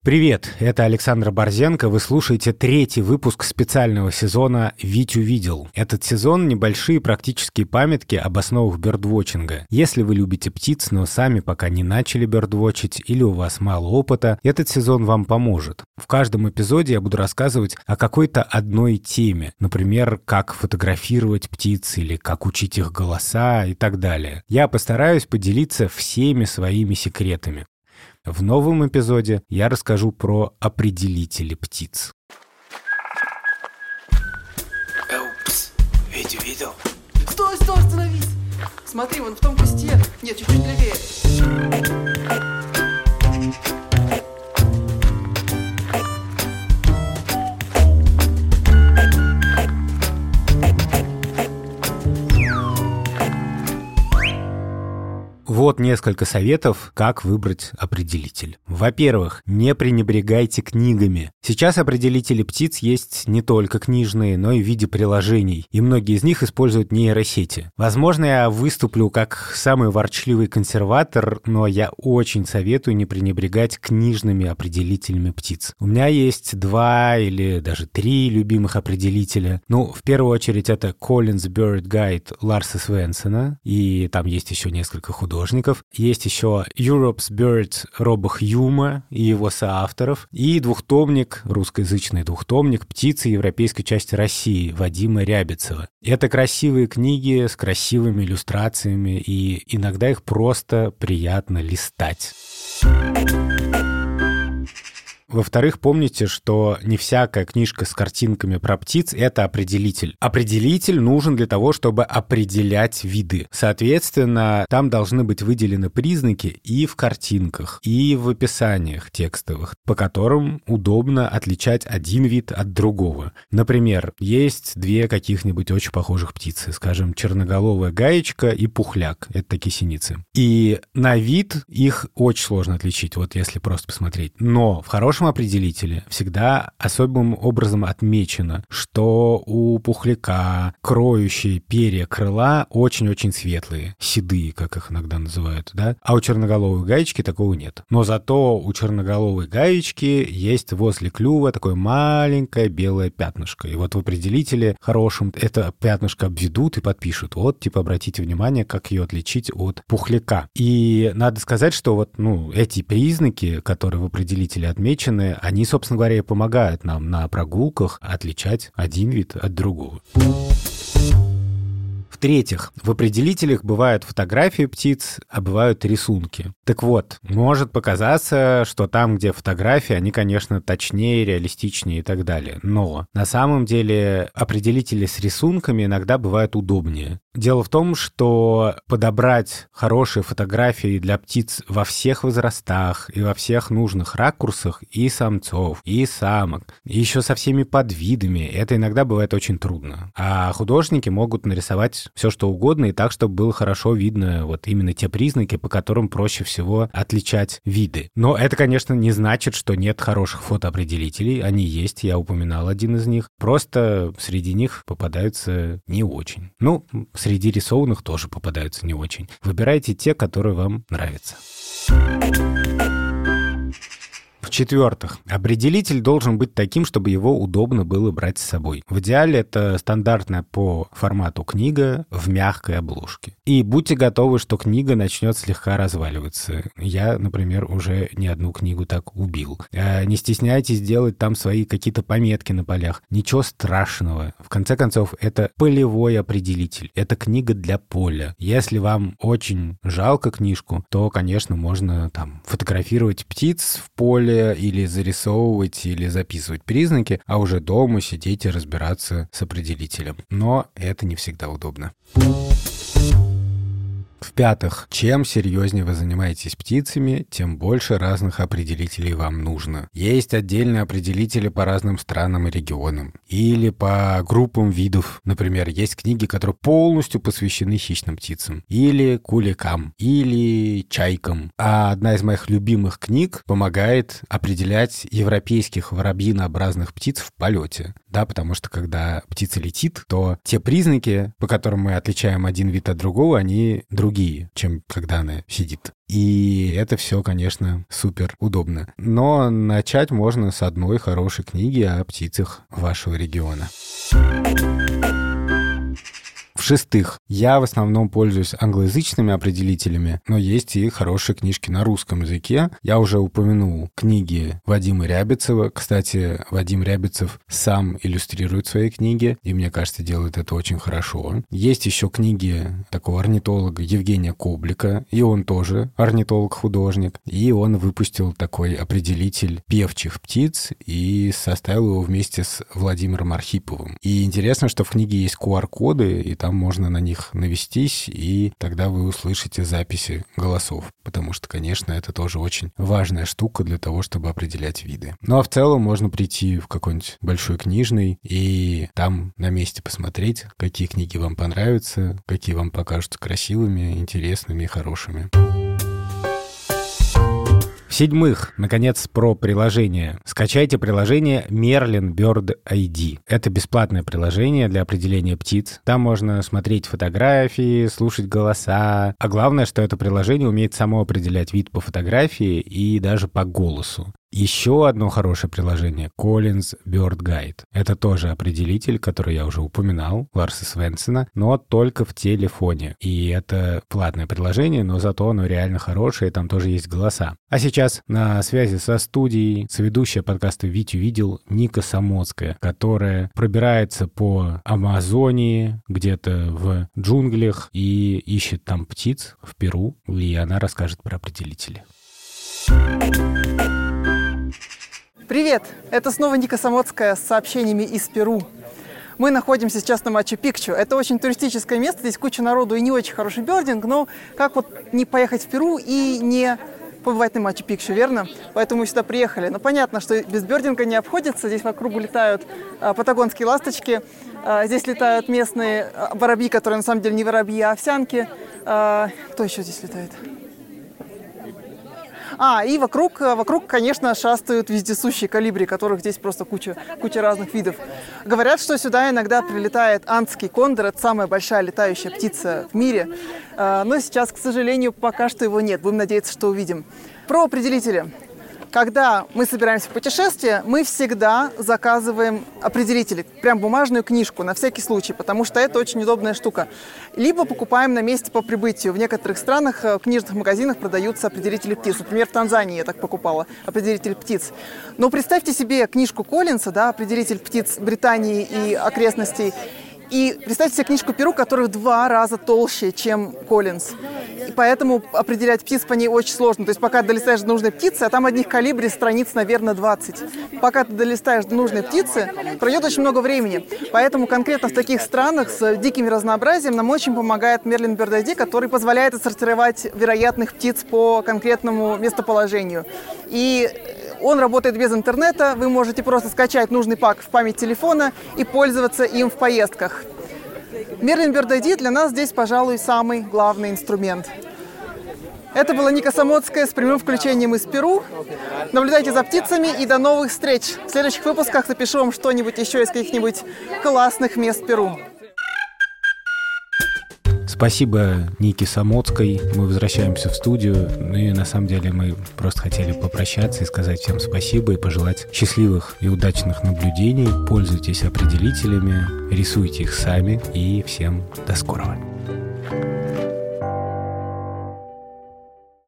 Привет, это Александр Борзенко. Вы слушаете третий выпуск специального сезона «Вить увидел». Этот сезон — небольшие практические памятки об основах бёрдвотчинга. Если вы любите птиц, но сами пока не начали бёрдвотчить или у вас мало опыта, этот сезон вам поможет. В каждом эпизоде я буду рассказывать о какой-то одной теме. Например, как фотографировать птиц или как учить их голоса и так далее. Я постараюсь поделиться всеми своими секретами. В новом эпизоде я расскажу про определители птиц. Упс, Вить увидел? Стой, остановись! Смотри, вон в том кусте. Нет, чуть-чуть левее. Вот несколько советов, как выбрать определитель. Во-первых, не пренебрегайте книгами. Сейчас определители птиц есть не только книжные, но и в виде приложений, и многие из них используют нейросети. Возможно, я выступлю как самый ворчливый консерватор, но я очень советую не пренебрегать книжными определителями птиц. У меня есть 2 или даже 3 любимых определителя. В первую очередь это Collins Bird Guide Ларса Свенсона, и там есть еще несколько художников. Есть еще Europe's Bird Роба Хьюма и его соавторов, и двухтомник, русскоязычный двухтомник «Птицы европейской части России» Вадима Рябицева. Это красивые книги с красивыми иллюстрациями, и иногда их просто приятно листать. Во-вторых, помните, что не всякая книжка с картинками про птиц — это определитель. Определитель нужен для того, чтобы определять виды. Соответственно, там должны быть выделены признаки и в картинках, и в описаниях текстовых, по которым удобно отличать один вид от другого. Например, есть 2 каких-нибудь очень похожих птицы, скажем, черноголовая гаечка и пухляк. Это такие синицы. И на вид их очень сложно отличить, вот если просто посмотреть. Но в хорошем определителе всегда особым образом отмечено, что у пухляка кроющие перья крыла очень-очень светлые, седые, как их иногда называют, да? А у черноголовой гаечки такого нет. Но зато у черноголовой гаечки есть возле клюва такое маленькое белое пятнышко. И вот в определителе хорошем это пятнышко обведут и подпишут. Вот, обратите внимание, как ее отличить от пухляка. И надо сказать, что эти признаки, которые в определителе отмечены, они, собственно говоря, и помогают нам на прогулках отличать один вид от другого. В-третьих, в определителях бывают фотографии птиц, а бывают рисунки. Так вот, может показаться, что там, где фотографии, они, конечно, точнее, реалистичнее и так далее. Но на самом деле определители с рисунками иногда бывают удобнее. Дело в том, что подобрать хорошие фотографии для птиц во всех возрастах и во всех нужных ракурсах и самцов, и самок, и еще со всеми подвидами, это иногда бывает очень трудно. А художники могут нарисовать все, что угодно, и так, чтобы было хорошо видно вот именно те признаки, по которым проще всего отличать виды. Но это, конечно, не значит, что нет хороших фотоопределителей. Они есть, я упоминал один из них. Просто среди них попадаются не очень. Среди рисованных тоже попадаются не очень. Выбирайте те, которые вам нравятся. В-четвертых, определитель должен быть таким, чтобы его удобно было брать с собой. В идеале это стандартная по формату книга в мягкой обложке. И будьте готовы, что книга начнет слегка разваливаться. Я, например, уже не одну книгу так убил. Не стесняйтесь делать там свои какие-то пометки на полях. Ничего страшного. В конце концов, это полевой определитель. Это книга для поля. Если вам очень жалко книжку, то, конечно, можно фотографировать птиц в поле, или зарисовывать, или записывать признаки, а уже дома сидеть и разбираться с определителем. Но это не всегда удобно. В-пятых, чем серьезнее вы занимаетесь птицами, тем больше разных определителей вам нужно. Есть отдельные определители по разным странам и регионам. Или по группам видов. Например, есть книги, которые полностью посвящены хищным птицам. Или куликам. Или чайкам. А одна из моих любимых книг помогает определять европейских воробьинообразных птиц в полете. Да, потому что когда птица летит, то те признаки, по которым мы отличаем один вид от другого, они другие. другие, чем когда она сидит. И это все, конечно, супер удобно. Но начать можно с одной хорошей книги о птицах вашего региона. В-шестых, я в основном пользуюсь англоязычными определителями, но есть и хорошие книжки на русском языке. Я уже упомянул книги Вадима Рябицева. Кстати, Вадим Рябицев сам иллюстрирует свои книги, и, мне кажется, делает это очень хорошо. Есть еще книги такого орнитолога Евгения Коблика, и он тоже орнитолог-художник. И он выпустил такой определитель певчих птиц и составил его вместе с Владимиром Архиповым. И интересно, что в книге есть QR-коды, и там можно на них навестись, и тогда вы услышите записи голосов, потому что, конечно, это тоже очень важная штука для того, чтобы определять виды. Ну а в целом можно прийти в какой-нибудь большой книжный и там на месте посмотреть, какие книги вам понравятся, какие вам покажутся красивыми, интересными и хорошими. В-седьмых, наконец, про приложение. Скачайте приложение Merlin Bird ID. Это бесплатное приложение для определения птиц. Там можно смотреть фотографии, слушать голоса. А главное, что это приложение умеет само определять вид по фотографии и даже по голосу. Еще одно хорошее приложение — Collins Bird Guide. Это тоже определитель, который я уже упоминал, Ларса Свенсена, но только в телефоне. И это платное приложение, но зато оно реально хорошее, и там тоже есть голоса. А сейчас на связи со студией соведущая подкаста «Витю видел» Ника Самоцкая, которая пробирается по Амазонии, где-то в джунглях, и ищет там птиц в Перу, и она расскажет про определители. Привет! Это снова Ника Самоцкая с сообщениями из Перу. Мы находимся сейчас на Мачу-Пикчу. Это очень туристическое место, здесь куча народу и не очень хороший бёрдинг, но как вот не поехать в Перу и не побывать на Мачу-Пикчу, верно? Поэтому мы сюда приехали. Но понятно, что без бёрдинга не обходится. Здесь вокруг летают патагонские ласточки, здесь летают местные воробьи, которые на самом деле не воробьи, а овсянки. Кто еще здесь летает? И вокруг, конечно, шастают вездесущие колибри, которых здесь просто куча разных видов. Говорят, что сюда иногда прилетает андский кондор, это самая большая летающая птица в мире. Но сейчас, к сожалению, пока что его нет. Будем надеяться, что увидим. Про определители. Когда мы собираемся в путешествие, мы всегда заказываем определители, прям бумажную книжку, на всякий случай, потому что это очень удобная штука. Либо покупаем на месте по прибытию. В некоторых странах в книжных магазинах продаются определители птиц. Например, в Танзании я так покупала определитель птиц. Но представьте себе книжку Коллинса, да, определитель птиц Британии и окрестностей, и представьте себе книжку Перу, которая в 2 раза толще, чем Коллинс. И поэтому определять птиц по ней очень сложно. То есть пока долистаешь до нужной птицы, а там одних колибри страниц, наверное, 20. Пока ты долистаешь до нужной птицы, пройдет очень много времени. Поэтому конкретно в таких странах с диким разнообразием нам очень помогает Merlin Bird ID, который позволяет отсортировать вероятных птиц по конкретному местоположению. И он работает без интернета, вы можете просто скачать нужный пак в память телефона и пользоваться им в поездках. Merlin Bird ID для нас здесь, пожалуй, самый главный инструмент. Это была Ника Самоцкая с прямым включением из Перу. Наблюдайте за птицами и до новых встреч. В следующих выпусках запишу вам что-нибудь еще из каких-нибудь классных мест Перу. Спасибо Нике Самоцкой. Мы возвращаемся в студию. Ну и на самом деле мы просто хотели попрощаться и сказать всем спасибо и пожелать счастливых и удачных наблюдений. Пользуйтесь определителями, рисуйте их сами и всем до скорого.